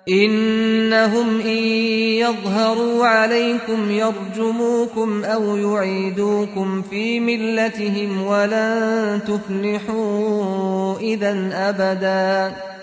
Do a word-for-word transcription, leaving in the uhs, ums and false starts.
إنهم إن يظهروا عليكم يرجموكم أو يعيدوكم في ملتهم ولن تفلحوا إذا أبدا